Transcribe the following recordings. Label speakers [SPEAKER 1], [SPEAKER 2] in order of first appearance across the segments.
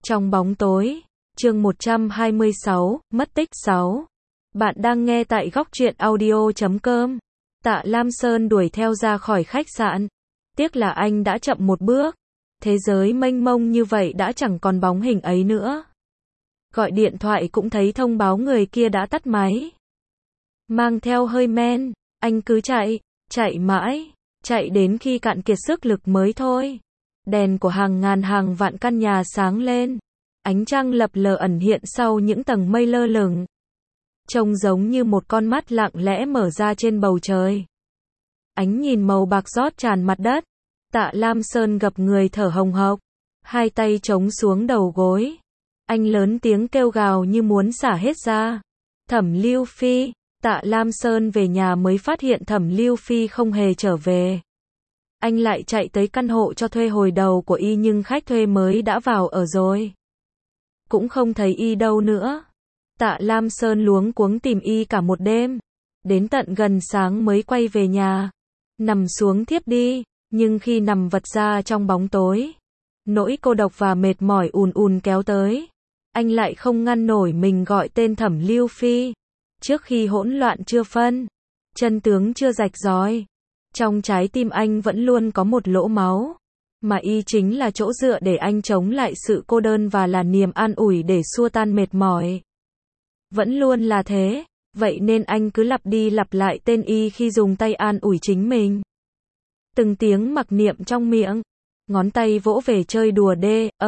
[SPEAKER 1] Trong bóng tối, chương 126, mất tích 6. Bạn đang nghe tại góc truyện audio.com. Tạ Lam Sơn đuổi theo ra khỏi khách sạn. Tiếc là anh đã chậm một bước. Thế giới mênh mông như vậy đã chẳng còn bóng hình ấy nữa. Gọi điện thoại cũng thấy thông báo người kia đã tắt máy. Mang theo hơi men, anh cứ chạy mãi, chạy đến khi cạn kiệt sức lực mới thôi. Đèn của hàng ngàn hàng vạn căn nhà sáng lên. Ánh trăng lập lờ ẩn hiện sau những tầng mây lơ lửng. Trông giống như một con mắt lặng lẽ mở ra trên bầu trời. Ánh nhìn màu bạc rót tràn mặt đất. Tạ Lam Sơn gập người thở hồng hộc. Hai tay chống xuống đầu gối. Anh lớn tiếng kêu gào như muốn xả hết ra. Thẩm Lưu Phi. Tạ Lam Sơn về nhà mới phát hiện Thẩm Lưu Phi không hề trở về. Anh lại chạy tới căn hộ cho thuê hồi đầu của y nhưng khách thuê mới đã vào ở rồi. Cũng không thấy y đâu nữa. Tạ Lam Sơn luống cuống tìm y cả một đêm. Đến tận gần sáng mới quay về nhà. Nằm xuống thiếp đi, nhưng khi nằm vật ra trong bóng tối, nỗi cô độc và mệt mỏi ùn ùn kéo tới. Anh lại không ngăn nổi mình gọi tên Thẩm Lưu Phi. Trước khi hỗn loạn chưa phân, chân tướng chưa rạch ròi, trong trái tim anh vẫn luôn có một lỗ máu, mà y chính là chỗ dựa để anh chống lại sự cô đơn và là niềm an ủi để xua tan mệt mỏi. Vẫn luôn là thế, vậy nên anh cứ lặp đi lặp lại tên y khi dùng tay an ủi chính mình. Từng tiếng mặc niệm trong miệng, ngón tay vỗ về chơi đùa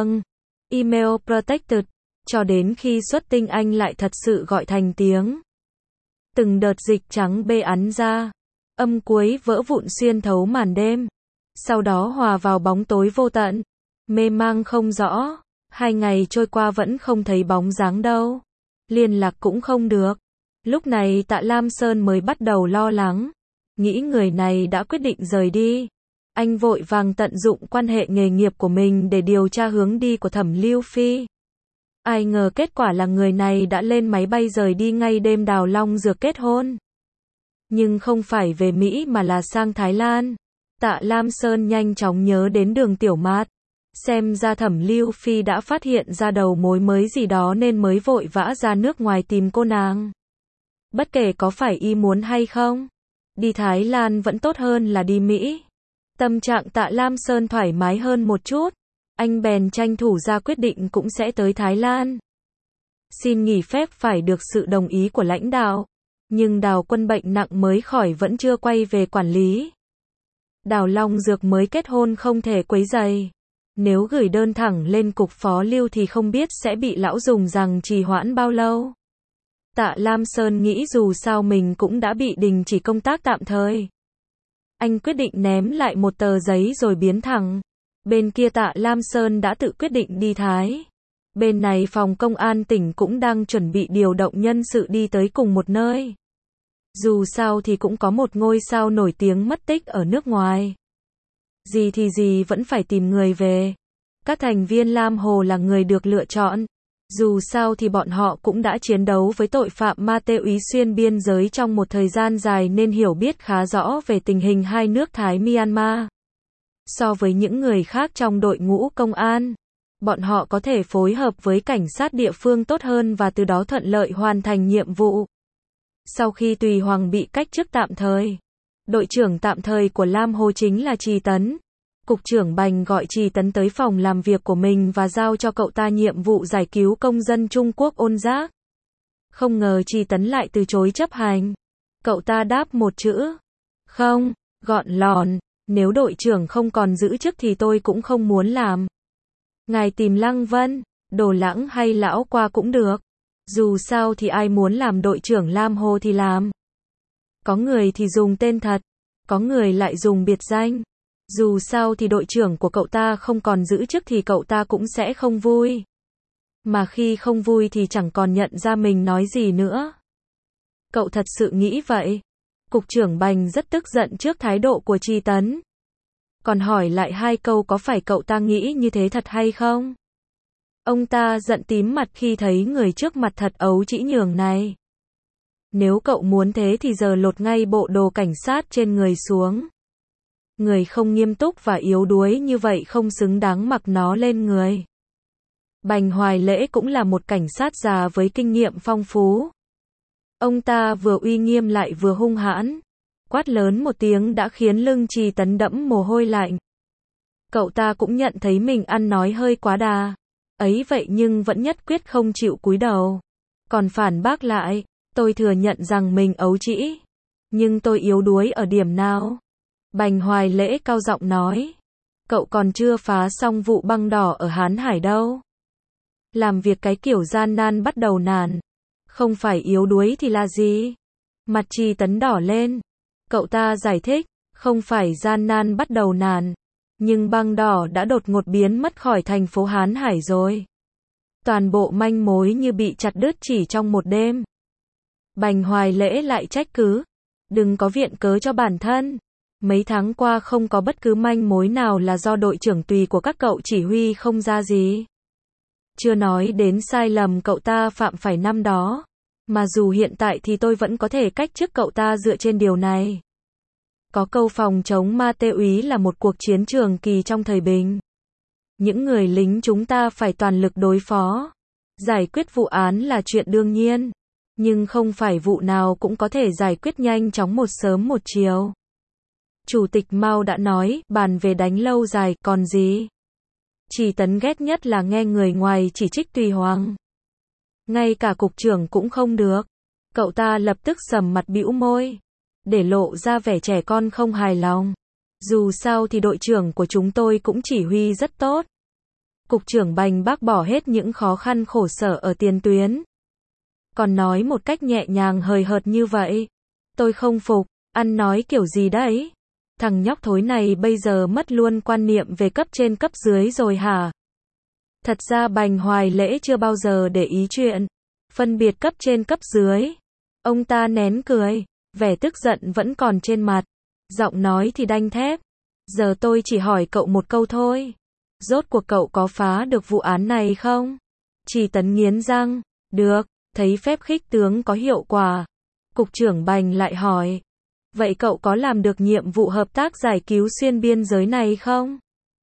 [SPEAKER 1] email protected, cho đến khi xuất tinh anh lại thật sự gọi thành tiếng. Từng đợt dịch trắng bê ắn ra, âm cuối vỡ vụn xuyên thấu màn đêm, sau đó hòa vào bóng tối vô tận, mê mang không rõ. 2 ngày trôi qua vẫn không thấy bóng dáng đâu, liên lạc cũng không được. Lúc này Tạ Lam Sơn mới bắt đầu lo lắng, nghĩ người này đã quyết định rời đi. Anh vội vàng tận dụng quan hệ nghề nghiệp của mình để điều tra hướng đi của Thẩm Lưu Phi. Ai ngờ kết quả là người này đã lên máy bay rời đi ngay đêm Đào Long Dược kết hôn. Nhưng không phải về Mỹ mà là sang Thái Lan. Tạ Lam Sơn nhanh chóng nhớ đến Đường Tiểu Mạt. Xem ra Thẩm Lưu Phi đã phát hiện ra đầu mối mới gì đó nên mới vội vã ra nước ngoài tìm cô nàng. Bất kể có phải y muốn hay không, đi Thái Lan vẫn tốt hơn là đi Mỹ. Tâm trạng Tạ Lam Sơn thoải mái hơn một chút. Anh bèn tranh thủ ra quyết định cũng sẽ tới Thái Lan. Xin nghỉ phép phải được sự đồng ý của lãnh đạo. Nhưng Đào Quân bệnh nặng mới khỏi vẫn chưa quay về quản lý. Đào Long Dược mới kết hôn không thể quấy rầy. Nếu gửi đơn thẳng lên cục phó lưu thì không biết sẽ bị lão dùng rằng trì hoãn bao lâu. Tạ Lam Sơn nghĩ dù sao mình cũng đã bị đình chỉ công tác tạm thời. Anh quyết định ném lại một tờ giấy rồi biến thẳng. Bên kia Tạ Lam Sơn đã tự quyết định đi Thái. Bên này phòng công an tỉnh cũng đang chuẩn bị điều động nhân sự đi tới cùng một nơi. Dù sao thì cũng có một ngôi sao nổi tiếng mất tích ở nước ngoài. Gì thì gì vẫn phải tìm người về. Các thành viên Lam Hồ là người được lựa chọn. Dù sao thì bọn họ cũng đã chiến đấu với tội phạm ma túy xuyên biên giới trong một thời gian dài nên hiểu biết khá rõ về tình hình hai nước Thái Myanmar. So với những người khác trong đội ngũ công an, bọn họ có thể phối hợp với cảnh sát địa phương tốt hơn và từ đó thuận lợi hoàn thành nhiệm vụ. Sau khi Tùy Hoàng bị cách chức tạm thời, đội trưởng tạm thời của Lam Hồ chính là Trì Tấn. Cục trưởng Bành gọi Trì Tấn tới phòng làm việc của mình và giao cho cậu ta nhiệm vụ giải cứu công dân Trung Quốc Ôn Giác. Không ngờ Trì Tấn lại từ chối chấp hành. Cậu ta đáp một chữ: không, gọn lòn. Nếu đội trưởng không còn giữ chức thì tôi cũng không muốn làm. Ngài tìm Lăng Vân, Đồ Lãng hay Lão Qua cũng được. Dù sao thì ai muốn làm đội trưởng Lam Hồ thì làm. Có người thì dùng tên thật, có người lại dùng biệt danh. Dù sao thì đội trưởng của cậu ta không còn giữ chức thì cậu ta cũng sẽ không vui. Mà khi không vui thì chẳng còn nhận ra mình nói gì nữa. Cậu thật sự nghĩ vậy? Cục trưởng Bành rất tức giận trước thái độ của Trì Tấn. Còn hỏi lại 2 câu có phải cậu ta nghĩ như thế thật hay không? Ông ta giận tím mặt khi thấy người trước mặt thật ấu trĩ nhường này. Nếu cậu muốn thế thì giờ lột ngay bộ đồ cảnh sát trên người xuống. Người không nghiêm túc và yếu đuối như vậy không xứng đáng mặc nó lên người. Bành Hoài Lễ cũng là một cảnh sát già với kinh nghiệm phong phú. Ông ta vừa uy nghiêm lại vừa hung hãn. Quát lớn một tiếng đã khiến lưng Trì Tấn đẫm mồ hôi lạnh. Cậu ta cũng nhận thấy mình ăn nói hơi quá đà. Ấy vậy nhưng vẫn nhất quyết không chịu cúi đầu. Còn phản bác lại, tôi thừa nhận rằng mình ấu trĩ. Nhưng tôi yếu đuối ở điểm nào? Bành Hoài Lễ cao giọng nói. Cậu còn chưa phá xong vụ băng đỏ ở Hán Hải đâu. Làm việc cái kiểu gian nan bắt đầu nản. Không phải yếu đuối thì là gì? Mặt Trì Tấn đỏ lên. Cậu ta giải thích, không phải gian nan bắt đầu nản. Nhưng băng đỏ đã đột ngột biến mất khỏi thành phố Hán Hải rồi. Toàn bộ manh mối như bị chặt đứt chỉ trong một đêm. Bành Hoài Lễ lại trách cứ. Đừng có viện cớ cho bản thân. Mấy tháng qua không có bất cứ manh mối nào là do đội trưởng tùy của các cậu chỉ huy không ra gì. Chưa nói đến sai lầm cậu ta phạm phải năm đó. Mà dù hiện tại thì tôi vẫn có thể cách chức cậu ta dựa trên điều này. Có câu phòng chống ma túy là một cuộc chiến trường kỳ trong thời bình. Những người lính chúng ta phải toàn lực đối phó. Giải quyết vụ án là chuyện đương nhiên. Nhưng không phải vụ nào cũng có thể giải quyết nhanh chóng một sớm một chiều. Chủ tịch Mao đã nói, bàn về đánh lâu dài, còn gì? Trì Tấn ghét nhất là nghe người ngoài chỉ trích Tùy Hoàng. Ngay cả cục trưởng cũng không được. Cậu ta lập tức sầm mặt bĩu môi. Để lộ ra vẻ trẻ con không hài lòng. Dù sao thì đội trưởng của chúng tôi cũng chỉ huy rất tốt. Cục trưởng Bành bác bỏ hết những khó khăn khổ sở ở tiền tuyến. Còn nói một cách nhẹ nhàng hời hợt như vậy. Tôi không phục, ăn nói kiểu gì đấy? Thằng nhóc thối này bây giờ mất luôn quan niệm về cấp trên cấp dưới rồi hả? Thật ra Bành Hoài Lễ chưa bao giờ để ý chuyện phân biệt cấp trên cấp dưới. Ông ta nén cười, vẻ tức giận vẫn còn trên mặt. Giọng nói thì đanh thép. Giờ tôi chỉ hỏi cậu một câu thôi. Rốt cuộc cậu có phá được vụ án này không? Trì Tấn nghiến răng. Được, thấy phép khích tướng có hiệu quả. Cục trưởng Bành lại hỏi. Vậy cậu có làm được nhiệm vụ hợp tác giải cứu xuyên biên giới này không?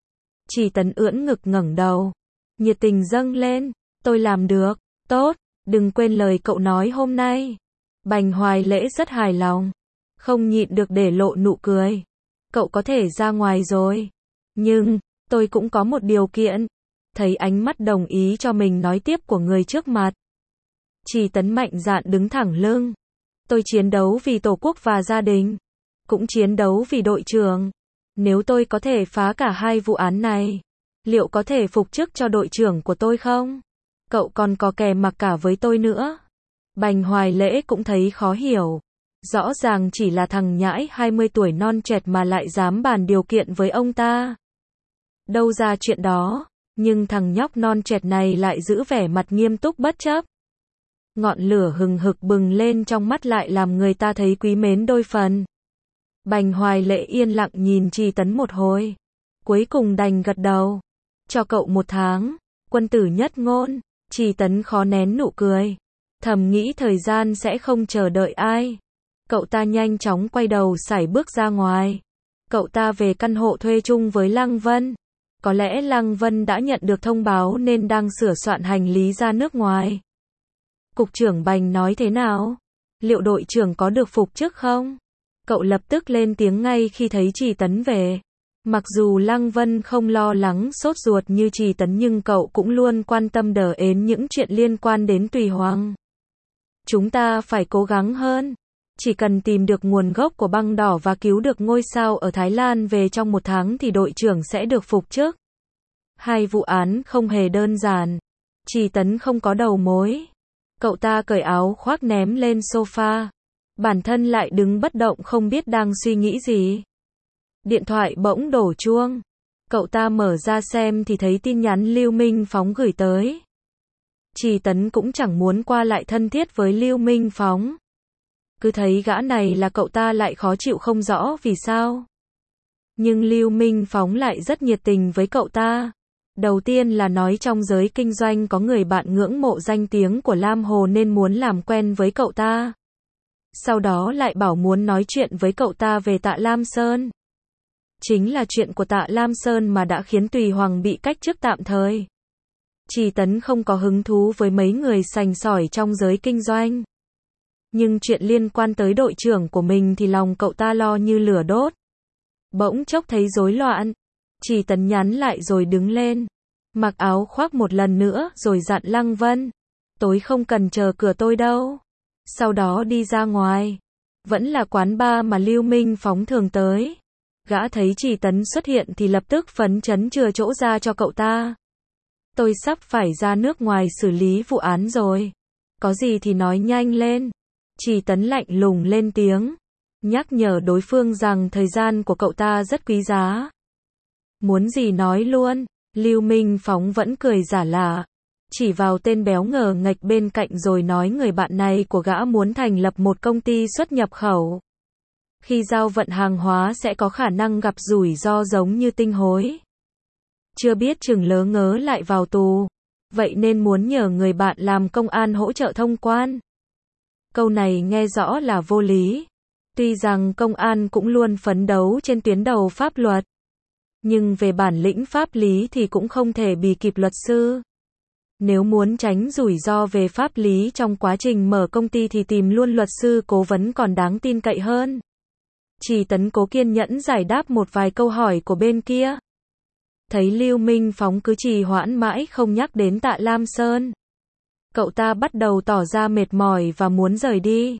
[SPEAKER 1] Trì Tấn ưỡn ngực ngẩng đầu. Nhiệt tình dâng lên. Tôi làm được. Tốt, đừng quên lời cậu nói hôm nay. Bành Hoài Lễ rất hài lòng. Không nhịn được để lộ nụ cười. Cậu có thể ra ngoài rồi. Nhưng, tôi cũng có một điều kiện. Thấy ánh mắt đồng ý cho mình nói tiếp của người trước mặt. Trì Tấn mạnh dạn đứng thẳng lưng. Tôi chiến đấu vì Tổ quốc và gia đình. Cũng chiến đấu vì đội trưởng. Nếu tôi có thể phá cả hai vụ án này, liệu có thể phục chức cho đội trưởng của tôi không? Cậu còn có kè mặc cả với tôi nữa. Bành Hoài Lễ cũng thấy khó hiểu. Rõ ràng chỉ là thằng nhãi 20 tuổi non trẻ mà lại dám bàn điều kiện với ông ta. Đâu ra chuyện đó, nhưng thằng nhóc non trẻ này lại giữ vẻ mặt nghiêm túc bất chấp. Ngọn lửa hừng hực bừng lên trong mắt lại làm người ta thấy quý mến đôi phần. Bành Hoài Lễ yên lặng nhìn Trì Tấn một hồi. Cuối cùng đành gật đầu. Cho cậu 1 tháng. Quân tử nhất ngôn. Trì Tấn khó nén nụ cười. Thầm nghĩ thời gian sẽ không chờ đợi ai. Cậu ta nhanh chóng quay đầu sải bước ra ngoài. Cậu ta về căn hộ thuê chung với Lăng Vân. Có lẽ Lăng Vân đã nhận được thông báo nên đang sửa soạn hành lý ra nước ngoài. Cục trưởng Bành nói thế nào? Liệu đội trưởng có được phục chức không? Cậu lập tức lên tiếng ngay khi thấy Trì Tấn về. Mặc dù Lăng Vân không lo lắng sốt ruột như Trì Tấn nhưng cậu cũng luôn quan tâm đờ ến những chuyện liên quan đến Tùy Hoàng. Chúng ta phải cố gắng hơn. Chỉ cần tìm được nguồn gốc của băng đỏ và cứu được ngôi sao ở Thái Lan về trong 1 tháng thì đội trưởng sẽ được phục chức. Hai vụ án không hề đơn giản. Trì Tấn không có đầu mối. Cậu ta cởi áo khoác ném lên sofa. Bản thân lại đứng bất động không biết đang suy nghĩ gì. Điện thoại bỗng đổ chuông. Cậu ta mở ra xem thì thấy tin nhắn Lưu Minh Phóng gửi tới. Trì Tấn cũng chẳng muốn qua lại thân thiết với Lưu Minh Phóng. Cứ thấy gã này là cậu ta lại khó chịu không rõ vì sao. Nhưng Lưu Minh Phóng lại rất nhiệt tình với cậu ta. Đầu tiên là nói trong giới kinh doanh có người bạn ngưỡng mộ danh tiếng của Lam Hồ nên muốn làm quen với cậu ta. Sau đó lại bảo muốn nói chuyện với cậu ta về Tạ Lam Sơn. Chính là chuyện của Tạ Lam Sơn mà đã khiến Tùy Hoàng bị cách chức tạm thời. Chỉ Tấn không có hứng thú với mấy người sành sỏi trong giới kinh doanh. Nhưng chuyện liên quan tới đội trưởng của mình thì lòng cậu ta lo như lửa đốt. Bỗng chốc thấy rối loạn. Chỉ Tấn nhắn lại rồi đứng lên. Mặc áo khoác một lần nữa rồi dặn Lăng Vân. Tối không cần chờ cửa tôi đâu. Sau đó đi ra ngoài. Vẫn là quán bar mà Lưu Minh Phóng thường tới. Gã thấy Chỉ Tấn xuất hiện thì lập tức phấn chấn chừa chỗ ra cho cậu ta. Tôi sắp phải ra nước ngoài xử lý vụ án rồi. Có gì thì nói nhanh lên. Chỉ Tấn lạnh lùng lên tiếng. Nhắc nhở đối phương rằng thời gian của cậu ta rất quý giá. Muốn gì nói luôn. Lưu Minh Phóng vẫn cười giả lạ. Chỉ vào tên béo ngờ nghệch bên cạnh rồi nói người bạn này của gã muốn thành lập một công ty xuất nhập khẩu. Khi giao vận hàng hóa sẽ có khả năng gặp rủi ro giống như tinh hối. Chưa biết chừng lớ ngớ lại vào tù. Vậy nên muốn nhờ người bạn làm công an hỗ trợ thông quan. Câu này nghe rõ là vô lý. Tuy rằng công an cũng luôn phấn đấu trên tuyến đầu pháp luật. Nhưng về bản lĩnh pháp lý thì cũng không thể bì kịp luật sư. Nếu muốn tránh rủi ro về pháp lý trong quá trình mở công ty thì tìm luôn luật sư cố vấn còn đáng tin cậy hơn. Chỉ Tấn cố kiên nhẫn giải đáp một vài câu hỏi của bên kia. Thấy Lưu Minh Phóng cứ trì hoãn mãi không nhắc đến Tạ Lam Sơn. Cậu ta bắt đầu tỏ ra mệt mỏi và muốn rời đi.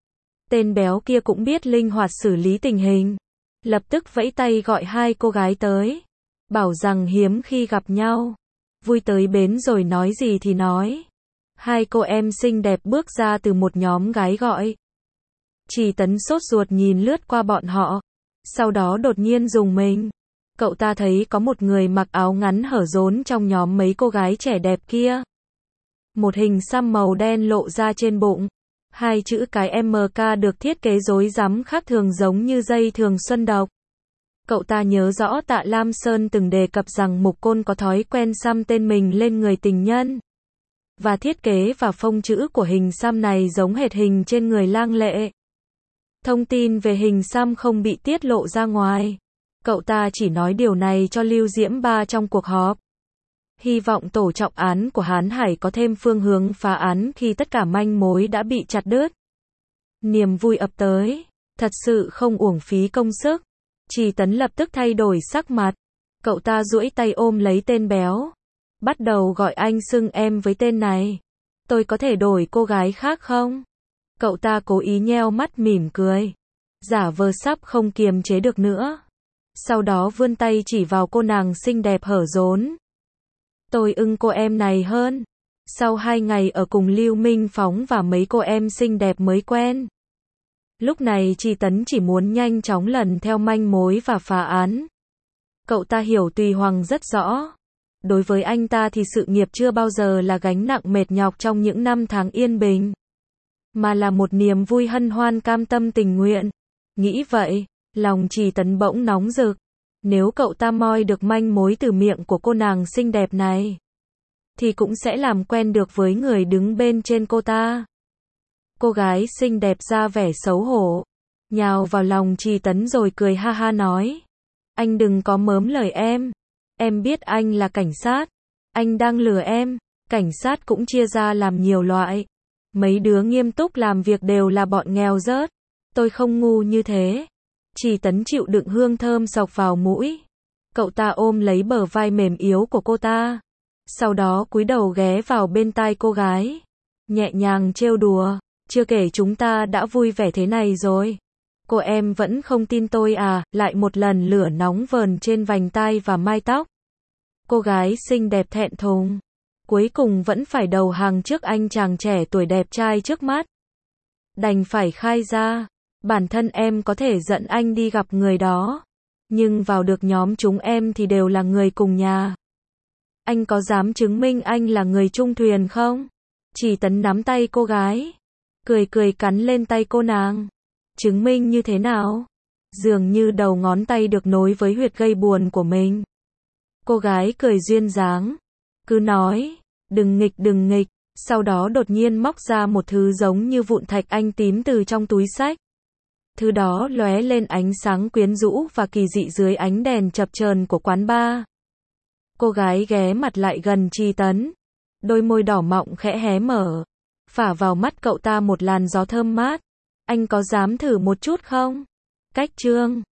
[SPEAKER 1] Tên béo kia cũng biết linh hoạt xử lý tình hình. Lập tức vẫy tay gọi hai cô gái tới. Bảo rằng hiếm khi gặp nhau. Vui tới bến rồi nói gì thì nói. Hai cô em xinh đẹp bước ra từ một nhóm gái gọi. Chỉ Tấn sốt ruột nhìn lướt qua bọn họ. Sau đó đột nhiên rùng mình. Cậu ta thấy có một người mặc áo ngắn hở rốn trong nhóm mấy cô gái trẻ đẹp kia. Một hình xăm màu đen lộ ra trên bụng. Hai chữ cái MK được thiết kế rối rắm khác thường giống như dây thường xuân độc. Cậu ta nhớ rõ Tạ Lam Sơn từng đề cập rằng Mục Côn có thói quen xăm tên mình lên người tình nhân. Và thiết kế và phông chữ của hình xăm này giống hệt hình trên người lang lệ. Thông tin về hình xăm không bị tiết lộ ra ngoài. Cậu ta chỉ nói điều này cho Lưu Diễm Ba trong cuộc họp. Hy vọng tổ trọng án của Hán Hải có thêm phương hướng phá án khi tất cả manh mối đã bị chặt đứt. Niềm vui ập tới. Thật sự không uổng phí công sức. Chỉ Tấn lập tức thay đổi sắc mặt. Cậu ta duỗi tay ôm lấy tên béo. Bắt đầu gọi anh xưng em với tên này. Tôi có thể đổi cô gái khác không? Cậu ta cố ý nheo mắt mỉm cười. Giả vờ sắp không kiềm chế được nữa. Sau đó vươn tay chỉ vào cô nàng xinh đẹp hở rốn. Tôi ưng cô em này hơn. Sau 2 ngày ở cùng Lưu Minh Phóng và mấy cô em xinh đẹp mới quen. Lúc này Chỉ Tấn chỉ muốn nhanh chóng lần theo manh mối và phá án. Cậu ta hiểu Tùy Hoàng rất rõ. Đối với anh ta thì sự nghiệp chưa bao giờ là gánh nặng mệt nhọc trong những năm tháng yên bình. Mà là một niềm vui hân hoan cam tâm tình nguyện. Nghĩ vậy, lòng Chỉ Tấn bỗng nóng rực. Nếu cậu ta moi được manh mối từ miệng của cô nàng xinh đẹp này, thì cũng sẽ làm quen được với người đứng bên trên cô ta. Cô gái xinh đẹp ra vẻ xấu hổ, nhào vào lòng Chỉ Tấn rồi cười ha ha nói. Anh đừng có mớm lời em biết anh là cảnh sát, anh đang lừa em, cảnh sát cũng chia ra làm nhiều loại. Mấy đứa nghiêm túc làm việc đều là bọn nghèo rớt, tôi không ngu như thế. Chỉ Tấn chịu đựng hương thơm xộc vào mũi. Cậu ta ôm lấy bờ vai mềm yếu của cô ta. Sau đó cúi đầu ghé vào bên tai cô gái. Nhẹ nhàng trêu đùa. Chưa kể chúng ta đã vui vẻ thế này rồi. Cô em vẫn không tin tôi à? Lại một lần lửa nóng vờn trên vành tai và mai tóc. Cô gái xinh đẹp thẹn thùng. Cuối cùng vẫn phải đầu hàng trước anh chàng trẻ tuổi đẹp trai trước mắt. Đành phải khai ra. Bản thân em có thể dẫn anh đi gặp người đó. Nhưng vào được nhóm chúng em thì đều là người cùng nhà. Anh có dám chứng minh anh là người chung thuyền không? Chỉ Tấn nắm tay cô gái. Cười cười cắn lên tay cô nàng. Chứng minh như thế nào? Dường như đầu ngón tay được nối với huyệt gây buồn của mình. Cô gái cười duyên dáng. Cứ nói, đừng nghịch. Sau đó đột nhiên móc ra một thứ giống như vụn thạch anh tím từ trong túi xách. Thứ đó lóe lên ánh sáng quyến rũ và kỳ dị dưới ánh đèn chập chờn của quán bar. Cô gái ghé mặt lại gần Tri Tấn. Đôi môi đỏ mọng khẽ hé mở. Phả vào mắt cậu ta một làn gió thơm mát. Anh có dám thử một chút không? Cách chương